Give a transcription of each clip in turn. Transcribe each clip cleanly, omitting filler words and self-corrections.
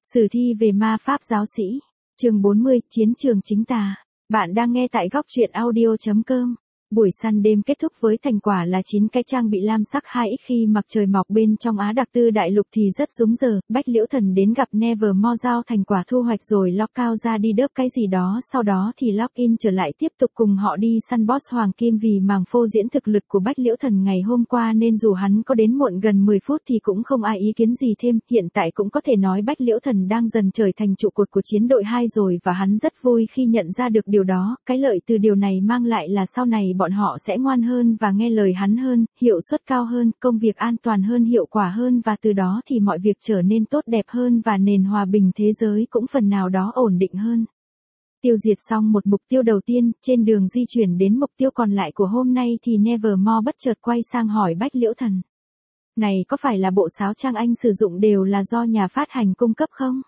Sử thi về ma pháp giáo sĩ. Chương 40, Chiến trường chính tà. Bạn đang nghe tại góc truyện audio.com. Buổi săn đêm kết thúc với thành quả là 9 cái trang bị lam sắc 2x khi mặt trời mọc bên trong Á Đặc Tư Đại Lục thì rất rúng giờ. Bách Liễu Thần đến gặp Nevermore giao thành quả thu hoạch rồi lock cao ra đi đớp cái gì đó, sau đó thì lock in trở lại tiếp tục cùng họ đi săn boss Hoàng Kim. Vì màng phô diễn thực lực của Bách Liễu Thần ngày hôm qua nên dù hắn có đến muộn gần 10 phút thì cũng không ai ý kiến gì thêm. Hiện tại cũng có thể nói Bách Liễu Thần đang dần trở thành trụ cột của chiến đội 2 rồi và hắn rất vui khi nhận ra được điều đó. Cái lợi từ điều này mang lại là sau này bọn họ sẽ ngoan hơn và nghe lời hắn hơn, hiệu suất cao hơn, công việc an toàn hơn, hiệu quả hơn và từ đó thì mọi việc trở nên tốt đẹp hơn và nền hòa bình thế giới cũng phần nào đó ổn định hơn. Tiêu diệt xong một mục tiêu đầu tiên, trên đường di chuyển đến mục tiêu còn lại của hôm nay thì Nevermore bất chợt quay sang hỏi Bách Liễu Thần. Này có phải là bộ sáo trang anh sử dụng đều là do nhà phát hành cung cấp không?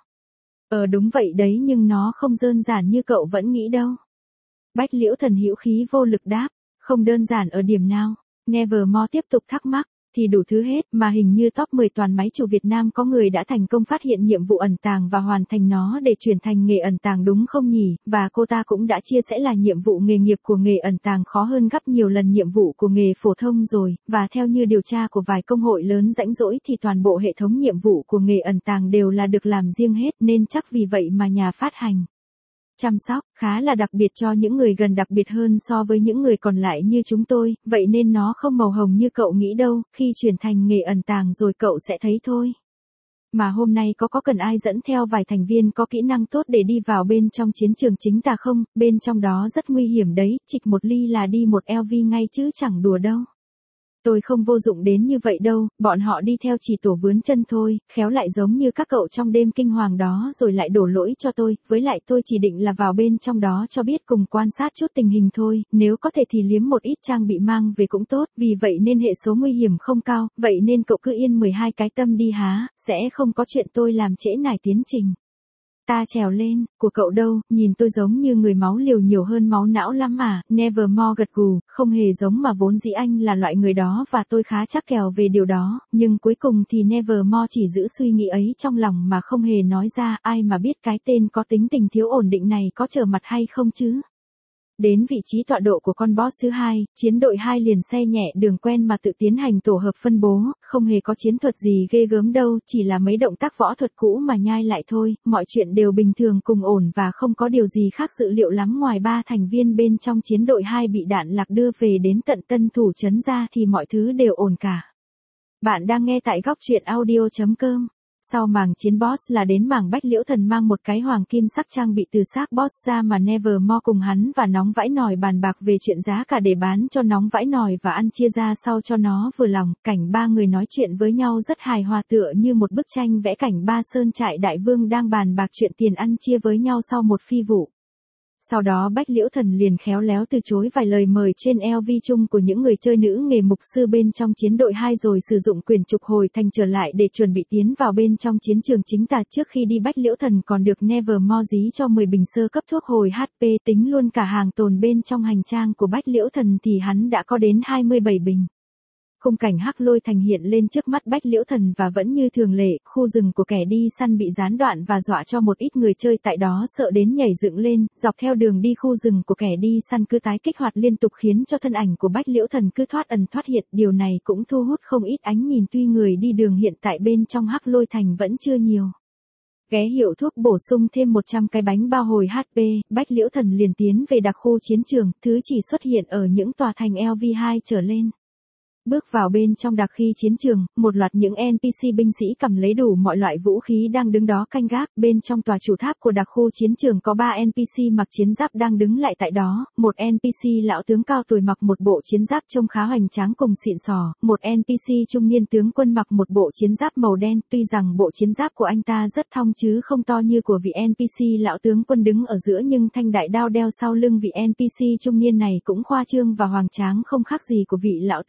Đúng vậy đấy nhưng nó không đơn giản như cậu vẫn nghĩ đâu. Bách Liễu Thần hữu khí vô lực đáp. Không đơn giản ở điểm nào? Nevermore tiếp tục thắc mắc. Thì đủ thứ hết mà hình như top 10 toàn máy chủ Việt Nam có người đã thành công phát hiện nhiệm vụ ẩn tàng và hoàn thành nó để chuyển thành nghề ẩn tàng đúng không nhỉ? Và cô ta cũng đã chia sẻ là nhiệm vụ nghề nghiệp của nghề ẩn tàng khó hơn gấp nhiều lần nhiệm vụ của nghề phổ thông rồi, và theo như điều tra của vài công hội lớn rãnh rỗi thì toàn bộ hệ thống nhiệm vụ của nghề ẩn tàng đều là được làm riêng hết nên chắc vì vậy mà nhà phát hành chăm sóc khá là đặc biệt cho những người gần đặc biệt hơn so với những người còn lại như chúng tôi, vậy nên nó không màu hồng như cậu nghĩ đâu, khi chuyển thành nghề ẩn tàng rồi cậu sẽ thấy thôi. Mà hôm nay có cần ai dẫn theo vài thành viên có kỹ năng tốt để đi vào bên trong chiến trường chính tà không? Bên trong đó rất nguy hiểm đấy, chịch một ly là đi một LV ngay chứ chẳng đùa đâu. Tôi không vô dụng đến như vậy đâu, bọn họ đi theo chỉ tổ vướn chân thôi, khéo lại giống như các cậu trong đêm kinh hoàng đó rồi lại đổ lỗi cho tôi, với lại tôi chỉ định là vào bên trong đó cho biết cùng quan sát chút tình hình thôi, nếu có thể thì liếm một ít trang bị mang về cũng tốt, vì vậy nên hệ số nguy hiểm không cao, vậy nên cậu cứ yên 12 cái tâm đi há, sẽ không có chuyện tôi làm trễ nải tiến trình. Ta trèo lên, của cậu đâu, nhìn tôi giống như người máu liều nhiều hơn máu não lắm mà, Nevermore gật gù, không hề giống mà vốn dĩ anh là loại người đó và tôi khá chắc kèo về điều đó, nhưng cuối cùng thì Nevermore chỉ giữ suy nghĩ ấy trong lòng mà không hề nói ra, ai mà biết cái tên có tính tình thiếu ổn định này có trở mặt hay không chứ. Đến vị trí tọa độ của con boss thứ 2, chiến đội 2 liền xe nhẹ đường quen mà tự tiến hành tổ hợp phân bố, không hề có chiến thuật gì ghê gớm đâu, chỉ là mấy động tác võ thuật cũ mà nhai lại thôi, mọi chuyện đều bình thường cùng ổn và không có điều gì khác dự liệu lắm ngoài 3 thành viên bên trong chiến đội 2 bị đạn lạc đưa về đến tận tân thủ trấn ra thì mọi thứ đều ổn cả. Bạn đang nghe tại góc truyện audio.com. Sau mảng chiến boss là đến mảng Bách Liễu Thần mang một cái hoàng kim sắc trang bị từ xác boss ra mà Nevermore cùng hắn và Nóng Vãi Nòi bàn bạc về chuyện giá cả để bán cho Nóng Vãi Nòi và ăn chia ra sau cho nó vừa lòng. Cảnh ba người nói chuyện với nhau rất hài hòa tựa như một bức tranh vẽ cảnh ba sơn trại đại vương đang bàn bạc chuyện tiền ăn chia với nhau sau một phi vụ. Sau đó Bách Liễu Thần liền khéo léo từ chối vài lời mời trên LV chung của những người chơi nữ nghề mục sư bên trong chiến đội 2 rồi sử dụng quyền trục hồi thành trở lại để chuẩn bị tiến vào bên trong chiến trường chính tà. Trước khi đi Bách Liễu Thần còn được Nevermore dí cho 10 bình sơ cấp thuốc hồi HP, tính luôn cả hàng tồn bên trong hành trang của Bách Liễu Thần thì hắn đã có đến 27 bình. Khung cảnh Hắc Lôi Thành hiện lên trước mắt Bách Liễu Thần và vẫn như thường lệ, khu rừng của kẻ đi săn bị gián đoạn và dọa cho một ít người chơi tại đó sợ đến nhảy dựng lên, dọc theo đường đi khu rừng của kẻ đi săn cứ tái kích hoạt liên tục khiến cho thân ảnh của Bách Liễu Thần cứ thoát ẩn thoát hiện, điều này cũng thu hút không ít ánh nhìn tuy người đi đường hiện tại bên trong Hắc Lôi Thành vẫn chưa nhiều. Ghé hiệu thuốc bổ sung thêm 100 cái bánh bao hồi HP, Bách Liễu Thần liền tiến về đặc khu chiến trường, thứ chỉ xuất hiện ở những tòa thành LV2 trở lên. Bước vào bên trong đặc khi chiến trường, một loạt những NPC binh sĩ cầm lấy đủ mọi loại vũ khí đang đứng đó canh gác, bên trong tòa chủ tháp của đặc khu chiến trường có 3 NPC mặc chiến giáp đang đứng lại tại đó, một NPC lão tướng cao tuổi mặc một bộ chiến giáp trông khá hoành tráng cùng xịn sò, một NPC trung niên tướng quân mặc một bộ chiến giáp màu đen, tuy rằng bộ chiến giáp của anh ta rất thong chứ không to như của vị NPC lão tướng quân đứng ở giữa nhưng thanh đại đao đeo sau lưng vị NPC trung niên này cũng khoa trương và hoành tráng không khác gì của vị lão tướng NPC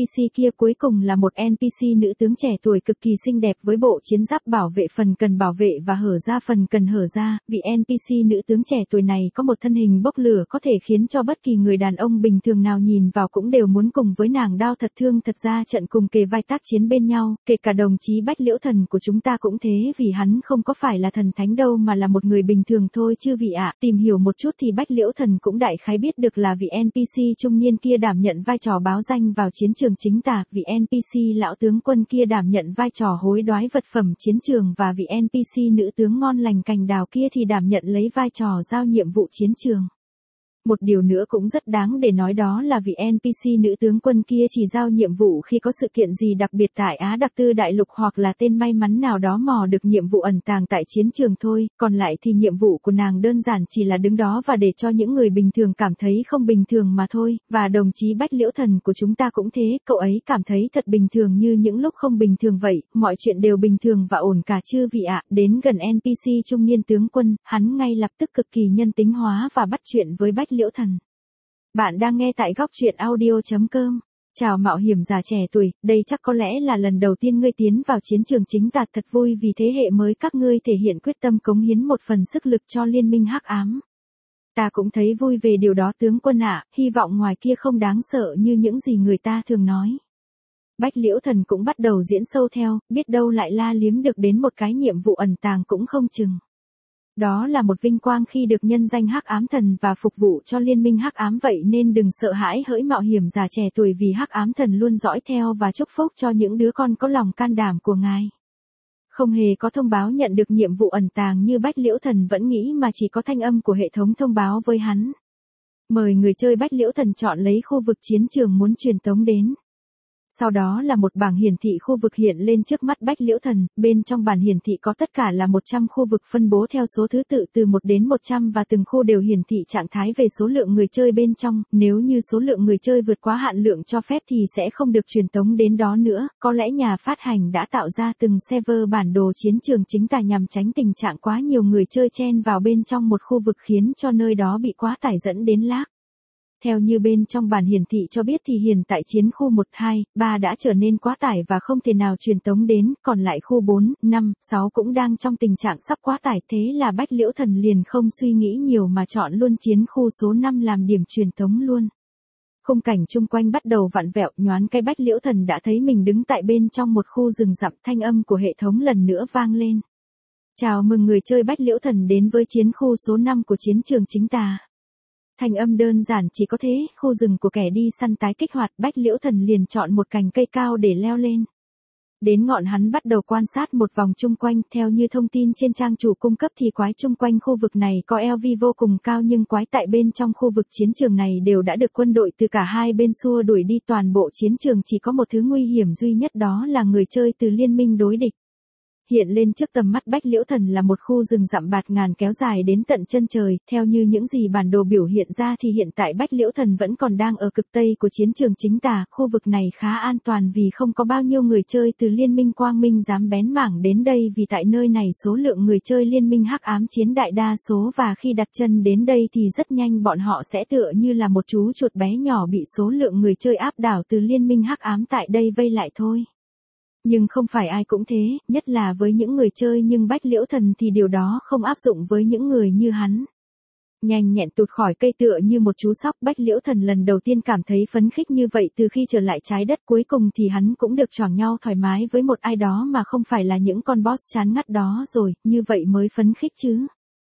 NPC kia cuối cùng là một NPC nữ tướng trẻ tuổi cực kỳ xinh đẹp với bộ chiến giáp bảo vệ phần cần bảo vệ và hở ra phần cần hở ra. Vị NPC nữ tướng trẻ tuổi này có một thân hình bốc lửa có thể khiến cho bất kỳ người đàn ông bình thường nào nhìn vào cũng đều muốn cùng với nàng đao thật thương. Thật ra trận cùng kề vai tác chiến bên nhau, kể cả đồng chí Bách Liễu Thần của chúng ta cũng thế, vì hắn không có phải là thần thánh đâu mà là một người bình thường thôi chứ vị ạ. Tìm hiểu một chút thì Bách Liễu Thần cũng đại khái biết được là vị NPC trung niên kia đảm nhận vai trò báo danh vào chiến trường chính tà, vị NPC lão tướng quân kia đảm nhận vai trò hối đoái vật phẩm chiến trường và vị NPC nữ tướng ngon lành cành đào kia thì đảm nhận lấy vai trò giao nhiệm vụ chiến trường. Một điều nữa cũng rất đáng để nói đó là vị NPC nữ tướng quân kia chỉ giao nhiệm vụ khi có sự kiện gì đặc biệt tại Á Đặc Tư Đại Lục hoặc là tên may mắn nào đó mò được nhiệm vụ ẩn tàng tại chiến trường thôi, còn lại thì nhiệm vụ của nàng đơn giản chỉ là đứng đó và để cho những người bình thường cảm thấy không bình thường mà thôi, và đồng chí Bách Liễu Thần của chúng ta cũng thế, cậu ấy cảm thấy thật bình thường như những lúc không bình thường vậy, mọi chuyện đều bình thường và ổn cả chứ vị ạ. Đến gần NPC trung niên tướng quân, hắn ngay lập tức cực kỳ nhân tính hóa và bắt chuyện với Bách Liễu Thần. Bạn đang nghe tại góc truyện audio.com. Chào mạo hiểm già trẻ tuổi, đây chắc có lẽ là lần đầu tiên ngươi tiến vào chiến trường chính tà, thật vui vì thế hệ mới các ngươi thể hiện quyết tâm cống hiến một phần sức lực cho liên minh hắc ám. Ta cũng thấy vui về điều đó tướng quân ạ, hy vọng ngoài kia không đáng sợ như những gì người ta thường nói. Bách Liễu Thần cũng bắt đầu diễn sâu theo, biết đâu lại la liếm được đến một cái nhiệm vụ ẩn tàng cũng không chừng. Đó là một vinh quang khi được nhân danh Hắc Ám Thần và phục vụ cho liên minh Hắc Ám, vậy nên đừng sợ hãi hỡi mạo hiểm già trẻ tuổi, vì Hắc Ám Thần luôn dõi theo và chúc phúc cho những đứa con có lòng can đảm của ngài. Không hề có thông báo nhận được nhiệm vụ ẩn tàng như Bách Liễu Thần vẫn nghĩ mà chỉ có thanh âm của hệ thống thông báo với hắn. Mời người chơi Bách Liễu Thần chọn lấy khu vực chiến trường muốn truyền tống đến. Sau đó là một bảng hiển thị khu vực hiện lên trước mắt Bách Liễu Thần, bên trong bảng hiển thị có tất cả là 100 khu vực phân bố theo số thứ tự từ 1 đến 100 và từng khu đều hiển thị trạng thái về số lượng người chơi bên trong, nếu như số lượng người chơi vượt quá hạn lượng cho phép thì sẽ không được truyền tống đến đó nữa, có lẽ nhà phát hành đã tạo ra từng server bản đồ chiến trường chính tà nhằm tránh tình trạng quá nhiều người chơi chen vào bên trong một khu vực khiến cho nơi đó bị quá tải dẫn đến lag. Theo như bên trong bản hiển thị cho biết thì hiện tại chiến khu 1, 2, 3 đã trở nên quá tải và không thể nào truyền tống đến, còn lại khu 4, 5, 6 cũng đang trong tình trạng sắp quá tải, thế là Bách Liễu Thần liền không suy nghĩ nhiều mà chọn luôn chiến khu số 5 làm điểm truyền tống luôn. Khung cảnh chung quanh bắt đầu vặn vẹo, nhoáng cái Bách Liễu Thần đã thấy mình đứng tại bên trong một khu rừng rậm, thanh âm của hệ thống lần nữa vang lên. Chào mừng người chơi Bách Liễu Thần đến với chiến khu số 5 của chiến trường chính tà. Thành âm đơn giản chỉ có thế, khu rừng của kẻ đi săn tái kích hoạt, Bách Liễu Thần liền chọn một cành cây cao để leo lên. Đến ngọn hắn bắt đầu quan sát một vòng chung quanh, theo như thông tin trên trang chủ cung cấp thì quái chung quanh khu vực này có LV vô cùng cao, nhưng quái tại bên trong khu vực chiến trường này đều đã được quân đội từ cả hai bên xua đuổi đi, toàn bộ chiến trường chỉ có một thứ nguy hiểm duy nhất, đó là người chơi từ liên minh đối địch. Hiện lên trước tầm mắt Bách Liễu Thần là một khu rừng rậm bạt ngàn kéo dài đến tận chân trời, theo như những gì bản đồ biểu hiện ra thì hiện tại Bách Liễu Thần vẫn còn đang ở cực tây của chiến trường chính tà, khu vực này khá an toàn vì không có bao nhiêu người chơi từ liên minh Quang Minh dám bén mảng đến đây, vì tại nơi này số lượng người chơi liên minh Hắc Ám chiếm đại đa số và khi đặt chân đến đây thì rất nhanh bọn họ sẽ tựa như là một chú chuột bé nhỏ bị số lượng người chơi áp đảo từ liên minh Hắc Ám tại đây vây lại thôi. Nhưng không phải ai cũng thế, nhất là với những người chơi nhưng Bách Liễu Thần thì điều đó không áp dụng với những người như hắn. Nhanh nhẹn tụt khỏi cây tựa như một chú sóc, Bách Liễu Thần lần đầu tiên cảm thấy phấn khích như vậy từ khi trở lại trái đất, cuối cùng thì hắn cũng được choàng nhau thoải mái với một ai đó mà không phải là những con boss chán ngắt đó rồi, như vậy mới phấn khích chứ.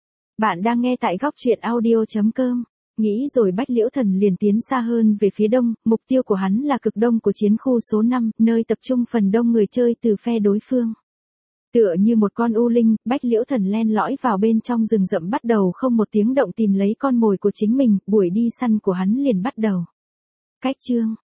Bạn đang nghe tại góc truyện audio.com. Nghĩ rồi Bách Liễu Thần liền tiến xa hơn về phía đông, mục tiêu của hắn là cực đông của chiến khu số 5, nơi tập trung phần đông người chơi từ phe đối phương. Tựa như một con u linh, Bách Liễu Thần len lỏi vào bên trong rừng rậm, bắt đầu không một tiếng động tìm lấy con mồi của chính mình, buổi đi săn của hắn liền bắt đầu. Cách chương